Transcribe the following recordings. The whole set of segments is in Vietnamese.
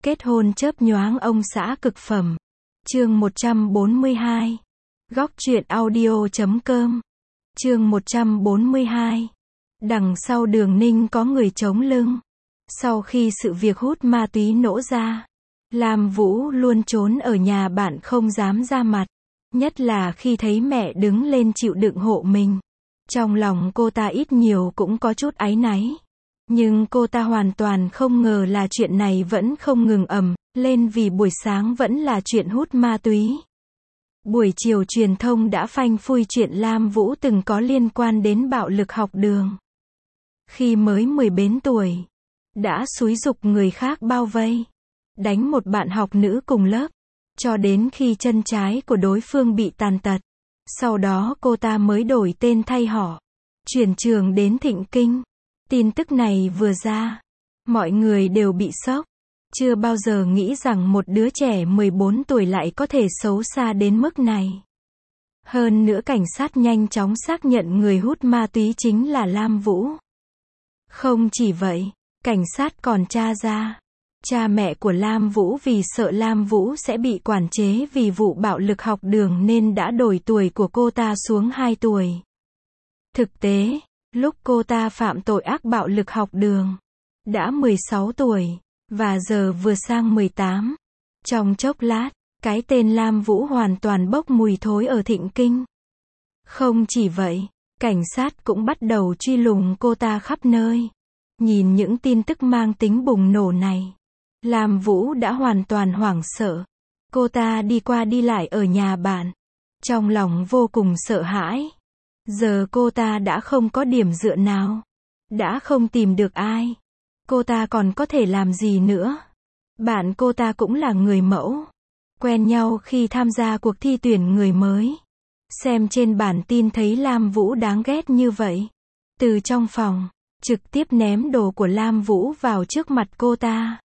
Kết hôn chớp nhoáng ông xã cực phẩm. Chương 142. Góc truyện audio.com. Chương 142. Đằng sau Đường Ninh có người chống lưng. Sau khi sự việc hút ma túy nổ ra, Lam Vũ luôn trốn ở nhà bạn không dám ra mặt. Nhất là khi thấy mẹ đứng lên chịu đựng hộ mình. Trong lòng cô ta ít nhiều cũng có chút áy náy. Nhưng cô ta hoàn toàn không ngờ là chuyện này vẫn không ngừng ầm lên vì buổi sáng vẫn là chuyện hút ma túy. Buổi chiều truyền thông đã phanh phui chuyện Lam Vũ từng có liên quan đến bạo lực học đường. Khi mới 10 bến tuổi, đã xúi giục người khác bao vây, đánh một bạn học nữ cùng lớp, cho đến khi chân trái của đối phương bị tàn tật. Sau đó cô ta mới đổi tên thay họ, chuyển trường đến Thịnh Kinh. Tin tức này vừa ra, mọi người đều bị sốc. Chưa bao giờ nghĩ rằng một đứa trẻ 14 tuổi lại có thể xấu xa đến mức này. Hơn nữa cảnh sát nhanh chóng xác nhận người hút ma túy chính là Lam Vũ. Không chỉ vậy, cảnh sát còn tra ra, cha mẹ của Lam Vũ vì sợ Lam Vũ sẽ bị quản chế vì vụ bạo lực học đường nên đã đổi tuổi của cô ta xuống 2 tuổi. Thực tế, lúc cô ta phạm tội ác bạo lực học đường, đã 16 tuổi, và giờ vừa sang 18. Trong chốc lát, cái tên Lam Vũ hoàn toàn bốc mùi thối ở Thịnh Kinh. Không chỉ vậy, cảnh sát cũng bắt đầu truy lùng cô ta khắp nơi. Nhìn những tin tức mang tính bùng nổ này, Lam Vũ đã hoàn toàn hoảng sợ. Cô ta đi qua đi lại ở nhà bạn, trong lòng vô cùng sợ hãi. Giờ cô ta đã không có điểm dựa nào, đã không tìm được ai. Cô ta còn có thể làm gì nữa? Bạn cô ta cũng là người mẫu, quen nhau khi tham gia cuộc thi tuyển người mới. Xem trên bản tin thấy Lam Vũ đáng ghét như vậy, từ trong phòng, trực tiếp ném đồ của Lam Vũ vào trước mặt cô ta.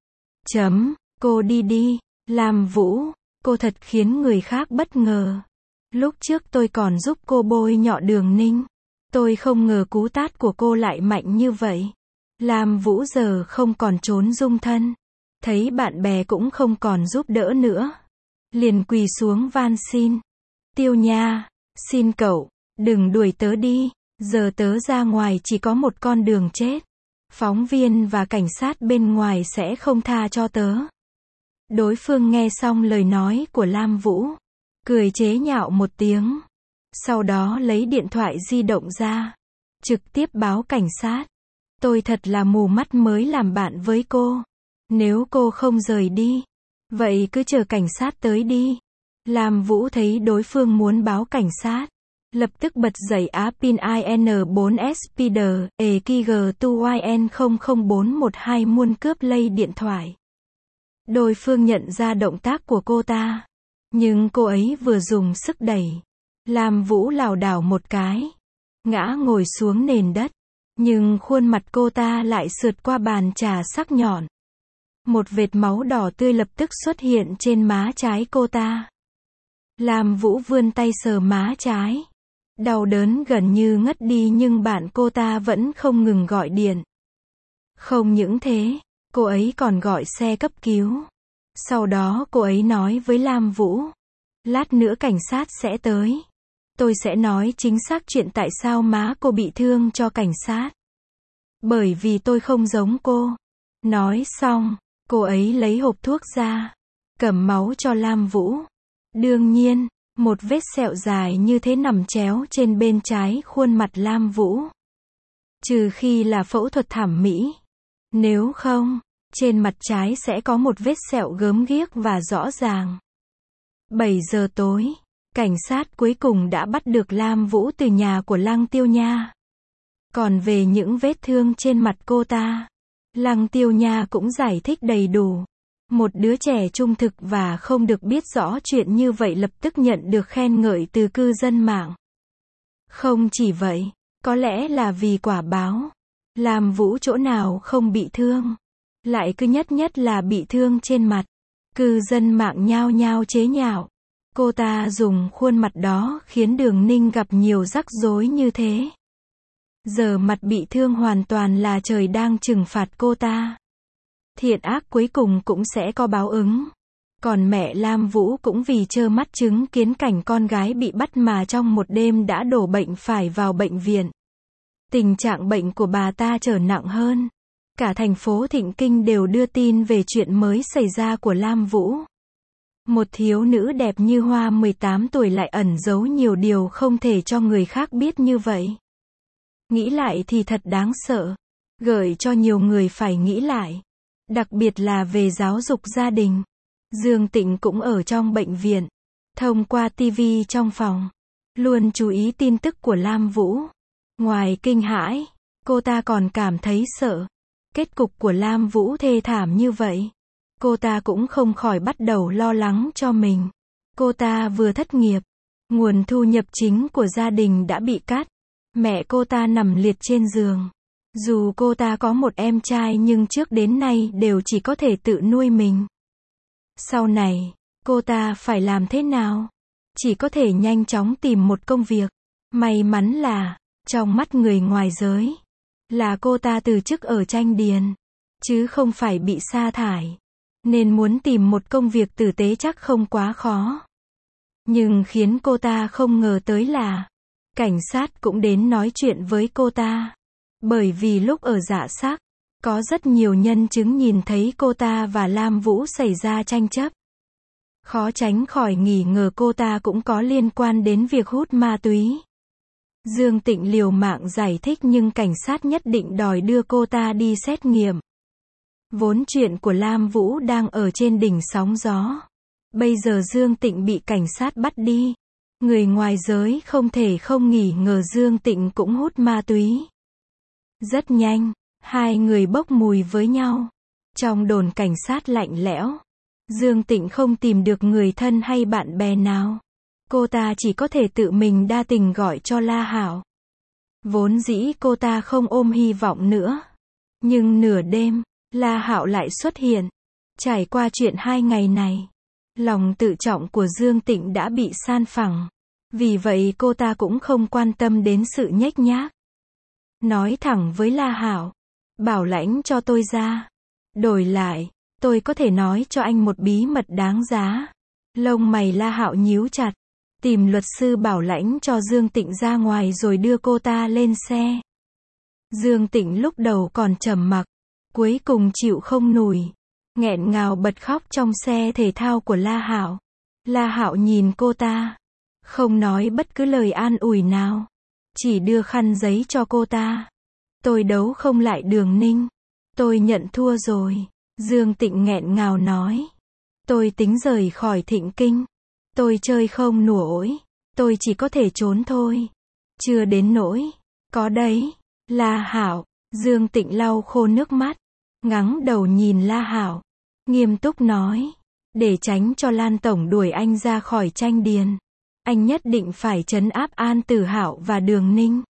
Cô đi đi, Lam Vũ, cô thật khiến người khác bất ngờ. Lúc trước tôi còn giúp cô bôi nhọ Đường Ninh. Tôi không ngờ cú tát của cô lại mạnh như vậy. Lam Vũ giờ không còn trốn dung thân. Thấy bạn bè cũng không còn giúp đỡ nữa, liền quỳ xuống van xin. Tiêu Nha, xin cậu, đừng đuổi tớ đi. Giờ tớ ra ngoài chỉ có một con đường chết. Phóng viên và cảnh sát bên ngoài sẽ không tha cho tớ. Đối phương nghe xong lời nói của Lam Vũ, cười chế nhạo một tiếng. Sau đó lấy điện thoại di động ra, trực tiếp báo cảnh sát. Tôi thật là mù mắt mới làm bạn với cô. Nếu cô không rời đi, vậy cứ chờ cảnh sát tới đi. Lam Vũ thấy đối phương muốn báo cảnh sát, lập tức bật dậy app pin IN4 Spider, EKG2YN004112 muốn cướp lấy điện thoại. Đối phương nhận ra động tác của cô ta, nhưng cô ấy vừa dùng sức đẩy, Lam Vũ lảo đảo một cái, ngã ngồi xuống nền đất, nhưng khuôn mặt cô ta lại sượt qua bàn trà sắc nhọn. Một vệt máu đỏ tươi lập tức xuất hiện trên má trái cô ta. Lam Vũ vươn tay sờ má trái. Đau đớn gần như ngất đi nhưng bạn cô ta vẫn không ngừng gọi điện. Không những thế, cô ấy còn gọi xe cấp cứu. Sau đó cô ấy nói với Lam Vũ, lát nữa cảnh sát sẽ tới. Tôi sẽ nói chính xác chuyện tại sao má cô bị thương cho cảnh sát. Bởi vì tôi không giống cô. Nói xong, cô ấy lấy hộp thuốc ra, cầm máu cho Lam Vũ. Đương nhiên, một vết sẹo dài như thế nằm chéo trên bên trái khuôn mặt Lam Vũ. Trừ khi là phẫu thuật thẩm mỹ. Nếu không, trên mặt trái sẽ có một vết sẹo gớm ghiếc và rõ ràng. 7 giờ tối, cảnh sát cuối cùng đã bắt được Lam Vũ từ nhà của Lăng Tiêu Nha. Còn về những vết thương trên mặt cô ta, Lăng Tiêu Nha cũng giải thích đầy đủ. Một đứa trẻ trung thực và không được biết rõ chuyện như vậy lập tức nhận được khen ngợi từ cư dân mạng. Không chỉ vậy, có lẽ là vì quả báo, Lam Vũ chỗ nào không bị thương, lại cứ nhất là bị thương trên mặt. Cư dân mạng nhao nhao chế nhạo. Cô ta dùng khuôn mặt đó khiến Đường Ninh gặp nhiều rắc rối như thế. Giờ mặt bị thương hoàn toàn là trời đang trừng phạt cô ta. Thiện ác cuối cùng cũng sẽ có báo ứng. Còn mẹ Lam Vũ cũng vì trơ mắt chứng kiến cảnh con gái bị bắt mà trong một đêm đã đổ bệnh phải vào bệnh viện. Tình trạng bệnh của bà ta trở nặng hơn. Cả thành phố Thịnh Kinh đều đưa tin về chuyện mới xảy ra của Lam Vũ. Một thiếu nữ đẹp như hoa 18 tuổi lại ẩn giấu nhiều điều không thể cho người khác biết như vậy. Nghĩ lại thì thật đáng sợ. Gợi cho nhiều người phải nghĩ lại. Đặc biệt là về giáo dục gia đình. Dương Tịnh cũng ở trong bệnh viện. Thông qua TV trong phòng. Luôn chú ý tin tức của Lam Vũ. Ngoài kinh hãi, cô ta còn cảm thấy sợ. Kết cục của Lam Vũ thê thảm như vậy. Cô ta cũng không khỏi bắt đầu lo lắng cho mình. Cô ta vừa thất nghiệp. Nguồn thu nhập chính của gia đình đã bị cắt. Mẹ cô ta nằm liệt trên giường. Dù cô ta có một em trai nhưng trước đến nay đều chỉ có thể tự nuôi mình. Sau này, cô ta phải làm thế nào? Chỉ có thể nhanh chóng tìm một công việc. May mắn là, trong mắt người ngoài giới, là cô ta từ chức ở Tranh Điền, chứ không phải bị sa thải. Nên muốn tìm một công việc tử tế chắc không quá khó. Nhưng khiến cô ta không ngờ tới là, cảnh sát cũng đến nói chuyện với cô ta. Bởi vì lúc ở Dạ Sắc, có rất nhiều nhân chứng nhìn thấy cô ta và Lam Vũ xảy ra tranh chấp. Khó tránh khỏi nghi ngờ cô ta cũng có liên quan đến việc hút ma túy. Dương Tịnh liều mạng giải thích nhưng cảnh sát nhất định đòi đưa cô ta đi xét nghiệm. Vốn chuyện của Lam Vũ đang ở trên đỉnh sóng gió. Bây giờ Dương Tịnh bị cảnh sát bắt đi. Người ngoài giới không thể không nghi ngờ Dương Tịnh cũng hút ma túy. Rất nhanh, hai người bốc mùi với nhau. Trong đồn cảnh sát lạnh lẽo, Dương Tịnh không tìm được người thân hay bạn bè nào. Cô ta chỉ có thể tự mình đa tình gọi cho La Hạo. Vốn dĩ cô ta không ôm hy vọng nữa. Nhưng nửa đêm, La Hạo lại xuất hiện. Trải qua chuyện 2 ngày này, lòng tự trọng của Dương Tịnh đã bị san phẳng. Vì vậy cô ta cũng không quan tâm đến sự nhếch nhác. Nói thẳng với La Hạo, bảo lãnh cho tôi ra. Đổi lại, tôi có thể nói cho anh một bí mật đáng giá. Lông mày La Hạo nhíu chặt, tìm luật sư bảo lãnh cho Dương Tịnh ra ngoài rồi đưa cô ta lên xe. Dương Tịnh lúc đầu còn trầm mặc, cuối cùng chịu không nổi, nghẹn ngào bật khóc trong xe thể thao của La Hạo. La Hạo nhìn cô ta, không nói bất cứ lời an ủi nào, chỉ đưa khăn giấy cho cô ta. Tôi đấu không lại Đường Ninh. Tôi nhận thua rồi. Dương Tịnh nghẹn ngào nói. Tôi tính rời khỏi Thịnh Kinh. Tôi chơi không nổi. Tôi chỉ có thể trốn thôi. Chưa đến nỗi. Có đấy. La Hạo. Dương Tịnh lau khô nước mắt. Ngẩng đầu nhìn La Hạo. Nghiêm túc nói. Để tránh cho Lan Tổng đuổi anh ra khỏi Tranh Điền, anh nhất định phải trấn áp An Tử Hạo và Đường Ninh.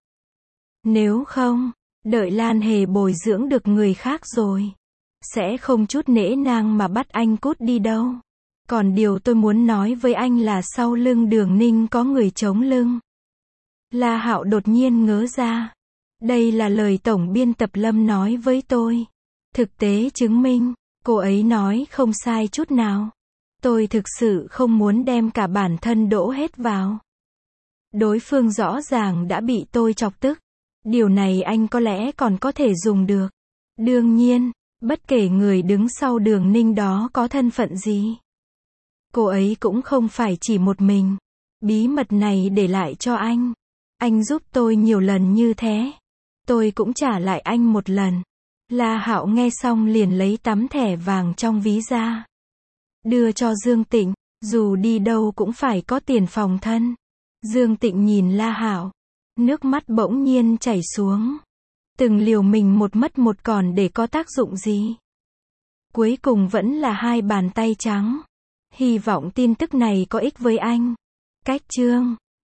Nếu không, đợi Lan Hề bồi dưỡng được người khác rồi, sẽ không chút nể nang mà bắt anh cút đi đâu. Còn điều tôi muốn nói với anh là sau lưng Đường Ninh có người chống lưng. La Hạo đột nhiên ngớ ra. Đây là lời tổng biên tập Lâm nói với tôi. Thực tế chứng minh, cô ấy nói không sai chút nào. Tôi thực sự không muốn đem cả bản thân đổ hết vào. Đối phương rõ ràng đã bị tôi chọc tức. Điều này anh có lẽ còn có thể dùng được. Đương nhiên, bất kể người đứng sau Đường Ninh đó có thân phận gì, cô ấy cũng không phải chỉ một mình. Bí mật này để lại cho anh. Anh giúp tôi nhiều lần như thế. Tôi cũng trả lại anh một lần. La Hạo nghe xong liền lấy tấm thẻ vàng trong ví ra. Đưa cho Dương Tịnh, dù đi đâu cũng phải có tiền phòng thân. Dương Tịnh nhìn La Hạo, nước mắt bỗng nhiên chảy xuống. Từng liều mình một mất một còn để có tác dụng gì? Cuối cùng vẫn là 2 bàn tay trắng. Hy vọng tin tức này có ích với anh. Cách chương